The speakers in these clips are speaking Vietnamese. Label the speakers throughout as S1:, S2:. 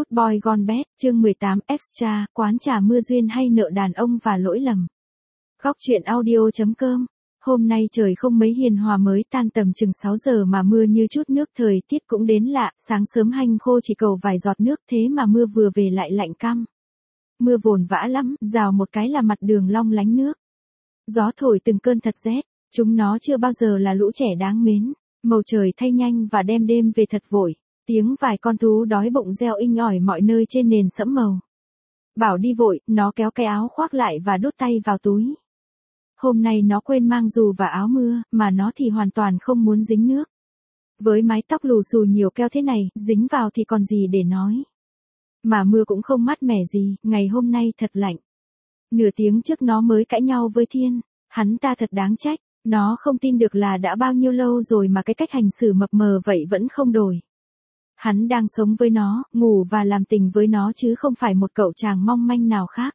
S1: Good Boy Gone Bad, chương 18 Extra, quán trà mưa duyên hay nợ đàn ông và lỗi lầm. Góc truyện audio.com. Hôm nay trời không mấy hiền hòa, mới tan tầm chừng 6 giờ mà mưa như chút nước, thời tiết cũng đến lạ, sáng sớm hanh khô chỉ cầu vài giọt nước, thế mà mưa vừa về lại lạnh căm. Mưa vồn vã lắm, rào một cái là mặt đường long lánh nước. Gió thổi từng cơn thật rét, chúng nó chưa bao giờ là lũ trẻ đáng mến. Màu trời thay nhanh và đêm về thật vội. Tiếng vài con thú đói bụng reo inh ỏi mọi nơi trên nền sẫm màu. Bảo đi vội, nó kéo cái áo khoác lại và đút tay vào túi. Hôm nay nó quên mang dù và áo mưa, mà nó thì hoàn toàn không muốn dính nước. Với mái tóc lù xù nhiều keo thế này, dính vào thì còn gì để nói. Mà mưa cũng không mát mẻ gì, ngày hôm nay thật lạnh. Nửa tiếng trước nó mới cãi nhau với Thiên, hắn ta thật đáng trách, nó không tin được là đã bao nhiêu lâu rồi mà cái cách hành xử mập mờ vậy vẫn không đổi. Hắn đang sống với nó, ngủ và làm tình với nó chứ không phải một cậu chàng mong manh nào khác.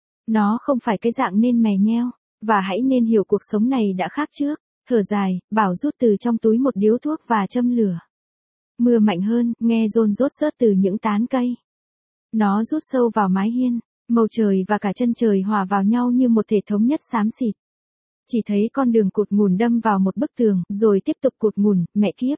S1: Nó không phải cái dạng nên mè nheo, và hãy nên hiểu cuộc sống này đã khác trước. Thở dài, Bảo rút từ trong túi một điếu thuốc và châm lửa. Mưa mạnh hơn, nghe rôn rốt rớt từ những tán cây. Nó rút sâu vào mái hiên, màu trời và cả chân trời hòa vào nhau như một thể thống nhất xám xịt. Chỉ thấy con đường cụt ngùn đâm vào một bức tường, rồi tiếp tục cụt ngùn, mẹ kiếp.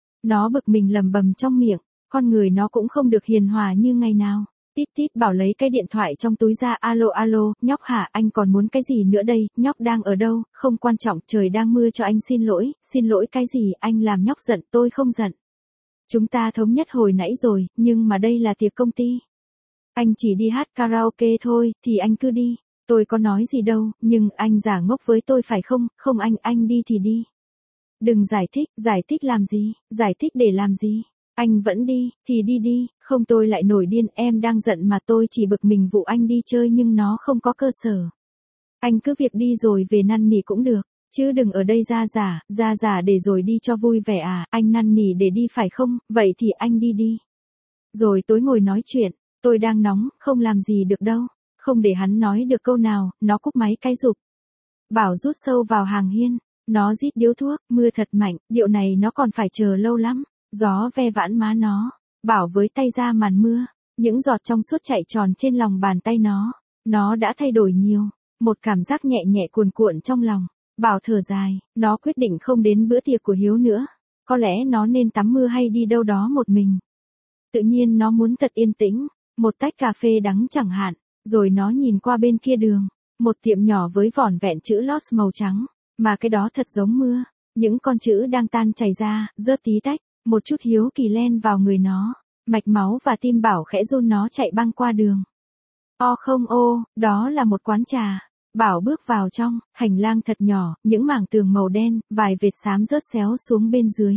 S1: Nó bực mình lầm bầm trong miệng, con người nó cũng không được hiền hòa như ngày nào. Tít tít. Bảo lấy cái điện thoại trong túi ra. Alo, nhóc hả, anh còn muốn cái gì nữa đây, nhóc đang ở đâu, không quan trọng, trời đang mưa cho anh xin lỗi cái gì, anh làm nhóc giận, tôi không giận. Chúng ta thống nhất hồi nãy rồi, nhưng mà đây là tiệc công ty. Anh chỉ đi hát karaoke thôi, thì anh cứ đi, tôi có nói gì đâu, nhưng anh giả ngốc với tôi phải không, không anh đi thì đi. Đừng giải thích làm gì, giải thích để làm gì, anh vẫn đi, thì đi, không tôi lại nổi điên, em đang giận mà, tôi chỉ bực mình vụ anh đi chơi nhưng nó không có cơ sở. Anh cứ việc đi rồi về năn nỉ cũng được, chứ đừng ở đây ra giả để rồi đi cho vui vẻ à, anh năn nỉ để đi phải không, vậy thì anh đi. Rồi tối ngồi nói chuyện, tôi đang nóng, không làm gì được đâu, không để hắn nói được câu nào, nó cúp máy cái rụp. Bảo rút sâu vào hàng hiên. Nó rít điếu thuốc, mưa thật mạnh, điệu này nó còn phải chờ lâu lắm. Gió ve vãn má nó, Bảo với tay ra màn mưa, những giọt trong suốt chạy tròn trên lòng bàn tay nó đã thay đổi nhiều, một cảm giác nhẹ nhẹ cuồn cuộn trong lòng. Bảo thở dài, nó quyết định không đến bữa tiệc của Hiếu nữa, có lẽ nó nên tắm mưa hay đi đâu đó một mình. Tự nhiên nó muốn thật yên tĩnh, một tách cà phê đắng chẳng hạn, rồi nó nhìn qua bên kia đường, một tiệm nhỏ với vỏn vẹn chữ Lost màu trắng. Mà cái đó thật giống mưa, những con chữ đang tan chảy ra, rớt tí tách, một chút hiếu kỳ len vào người nó, mạch máu và tim Bảo khẽ run, nó chạy băng qua đường. Không, đó là một quán trà. Bảo bước vào trong, hành lang thật nhỏ, những mảng tường màu đen, vài vệt xám rớt xéo xuống bên dưới.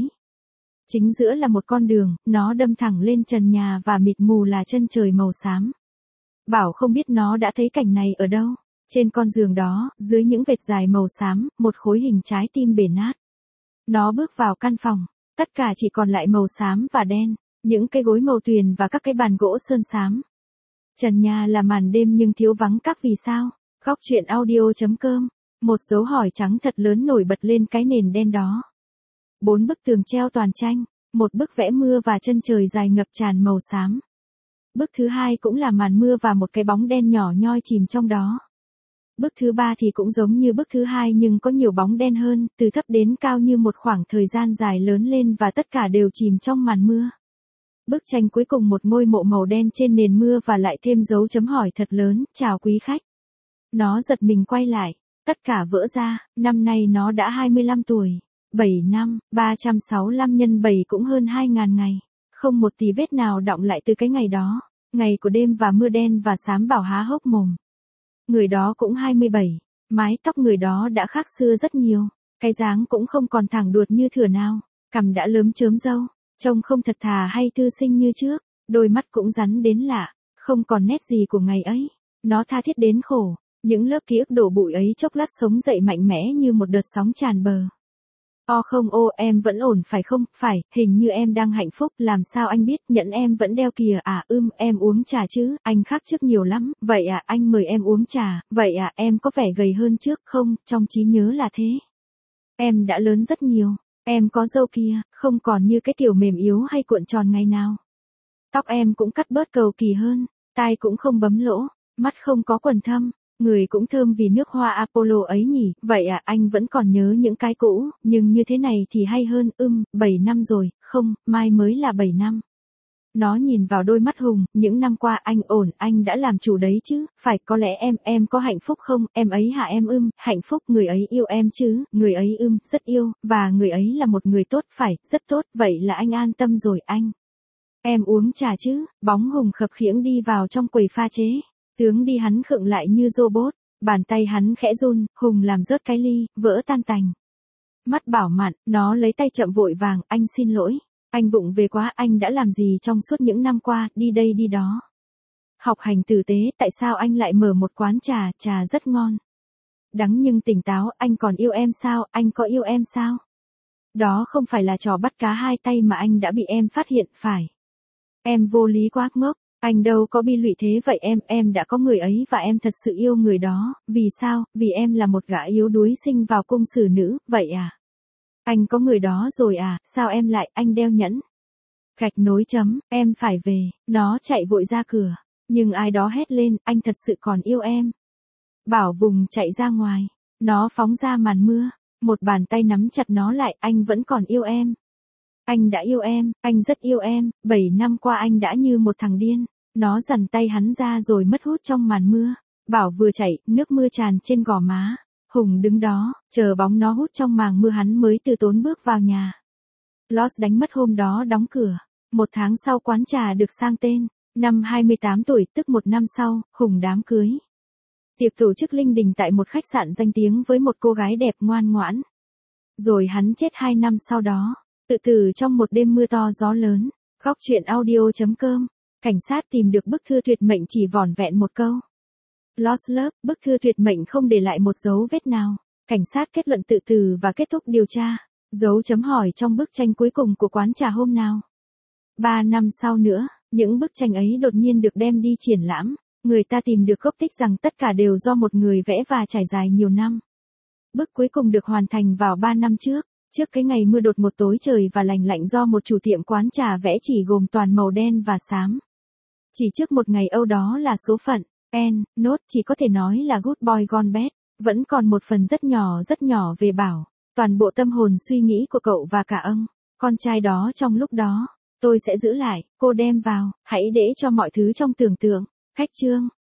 S1: Chính giữa là một con đường, nó đâm thẳng lên trần nhà và mịt mù là chân trời màu xám. Bảo không biết nó đã thấy cảnh này ở đâu. Trên con giường đó, dưới những vệt dài màu xám, một khối hình trái tim bể nát. Nó bước vào căn phòng, tất cả chỉ còn lại màu xám và đen, những cái gối màu tuyền và các cái bàn gỗ sơn xám. Trần nhà là màn đêm nhưng thiếu vắng các vì sao. Góc truyện audio.com. Một dấu hỏi trắng thật lớn nổi bật lên cái nền đen đó. 4 bức tường treo toàn tranh, một bức vẽ mưa và chân trời dài ngập tràn màu xám. Bức thứ hai cũng là màn mưa và một cái bóng đen nhỏ nhoi chìm trong đó. Bức thứ ba thì cũng giống như bức thứ hai nhưng có nhiều bóng đen hơn, từ thấp đến cao như một khoảng thời gian dài lớn lên và tất cả đều chìm trong màn mưa. Bức tranh cuối cùng một ngôi mộ màu đen trên nền mưa và lại thêm dấu chấm hỏi thật lớn, chào quý khách. Nó giật mình quay lại, tất cả vỡ ra, năm nay nó đã 25 tuổi, 7 năm, 365 nhân 7 cũng hơn 2.000 ngày, không một tí vết nào đọng lại từ cái ngày đó, ngày của đêm và mưa đen và xám. Bảo há hốc mồm. Người đó cũng 27, mái tóc người đó đã khác xưa rất nhiều, cái dáng cũng không còn thẳng đuột như thửa nào, cằm đã lớm chớm râu, trông không thật thà hay thư sinh như trước, đôi mắt cũng rắn đến lạ, không còn nét gì của ngày ấy. Nó tha thiết đến khổ, những lớp ký ức đổ bụi ấy chốc lát sống dậy mạnh mẽ như một đợt sóng tràn bờ. Không, em vẫn ổn phải không, phải, hình như em đang hạnh phúc, làm sao anh biết, nhẫn em vẫn đeo kìa à, em uống trà chứ, anh khác trước nhiều lắm, vậy à, anh mời em uống trà, vậy à, em có vẻ gầy hơn trước không, trong trí nhớ là thế. Em đã lớn rất nhiều, em có râu kia, không còn như cái kiểu mềm yếu hay cuộn tròn ngày nào. Tóc em cũng cắt bớt cầu kỳ hơn, tai cũng không bấm lỗ, mắt không có quầng thâm, người cũng thơm vì nước hoa Apollo ấy nhỉ. Vậy à, anh vẫn còn nhớ những cái cũ, nhưng như thế này thì hay hơn. 7 năm rồi, không, mai mới là 7 năm. Nó nhìn vào đôi mắt Hùng, những năm qua anh ổn, anh đã làm chủ đấy chứ, phải, có lẽ em có hạnh phúc không, em ấy hả em hạnh phúc, người ấy yêu em chứ, người ấy rất yêu, và người ấy là một người tốt, phải, rất tốt, vậy là anh an tâm rồi anh. Em uống trà chứ, bóng Hùng khập khiễng đi vào trong quầy pha chế, tướng đi hắn khựng lại như robot, bàn tay hắn khẽ run, Hùng làm rớt cái ly, vỡ tan tành. Mắt Bảo mặn, nó lấy tay chậm vội vàng, anh xin lỗi. Anh vụng về quá, anh đã làm gì trong suốt những năm qua, đi đây đi đó. Học hành tử tế, tại sao anh lại mở một quán trà, trà rất ngon. Đắng nhưng tỉnh táo, anh còn yêu em sao, anh có yêu em sao? Đó không phải là trò bắt cá hai tay mà anh đã bị em phát hiện, phải. Em vô lý quá ngốc, anh đâu có bi lụy thế vậy em đã có người ấy và em thật sự yêu người đó, vì sao, vì em là một gã yếu đuối sinh vào cung xử nữ, vậy à? Anh có người đó rồi à, sao em lại, anh đeo nhẫn. Gạch nối chấm, em phải về, nó chạy vội ra cửa, nhưng ai đó hét lên, anh thật sự còn yêu em. Bảo vùng chạy ra ngoài, nó phóng ra màn mưa, một bàn tay nắm chặt nó lại, anh vẫn còn yêu em. Anh đã yêu em, anh rất yêu em, 7 năm qua anh đã như một thằng điên. Nó giằng tay hắn ra rồi mất hút trong màn mưa. Bảo vừa chạy, nước mưa tràn trên gò má. Hùng đứng đó, chờ bóng nó hút trong màng mưa hắn mới từ tốn bước vào nhà. Lost đánh mất hôm đó đóng cửa. 1 tháng sau quán trà được sang tên. Năm 28 tuổi, tức 1 năm sau, Hùng đám cưới. Tiệc tổ chức linh đình tại một khách sạn danh tiếng với một cô gái đẹp ngoan ngoãn. Rồi hắn chết 2 năm sau đó. Tự tử trong một đêm mưa to gió lớn. Góc truyện audio.com. Cảnh sát tìm được bức thư tuyệt mệnh chỉ vỏn vẹn một câu. Lost Love, bức thư tuyệt mệnh không để lại một dấu vết nào. Cảnh sát kết luận tự tử và kết thúc điều tra. Dấu chấm hỏi trong bức tranh cuối cùng của quán trà hôm nào. 3 năm sau nữa, những bức tranh ấy đột nhiên được đem đi triển lãm. Người ta tìm được gốc tích rằng tất cả đều do một người vẽ và trải dài nhiều năm. Bức cuối cùng được hoàn thành vào 3 năm trước. Trước cái ngày mưa đột một tối trời và lành lạnh do một chủ tiệm quán trà vẽ chỉ gồm toàn màu đen và xám. Chỉ trước một ngày Âu đó là số phận. Note chỉ có thể nói là good boy gone bad. Vẫn còn một phần rất nhỏ về Bảo. Toàn bộ tâm hồn suy nghĩ của cậu và cả con trai đó trong lúc đó. Tôi sẽ giữ lại, cô đem vào, hãy để cho mọi thứ trong tưởng tượng. Khách chương.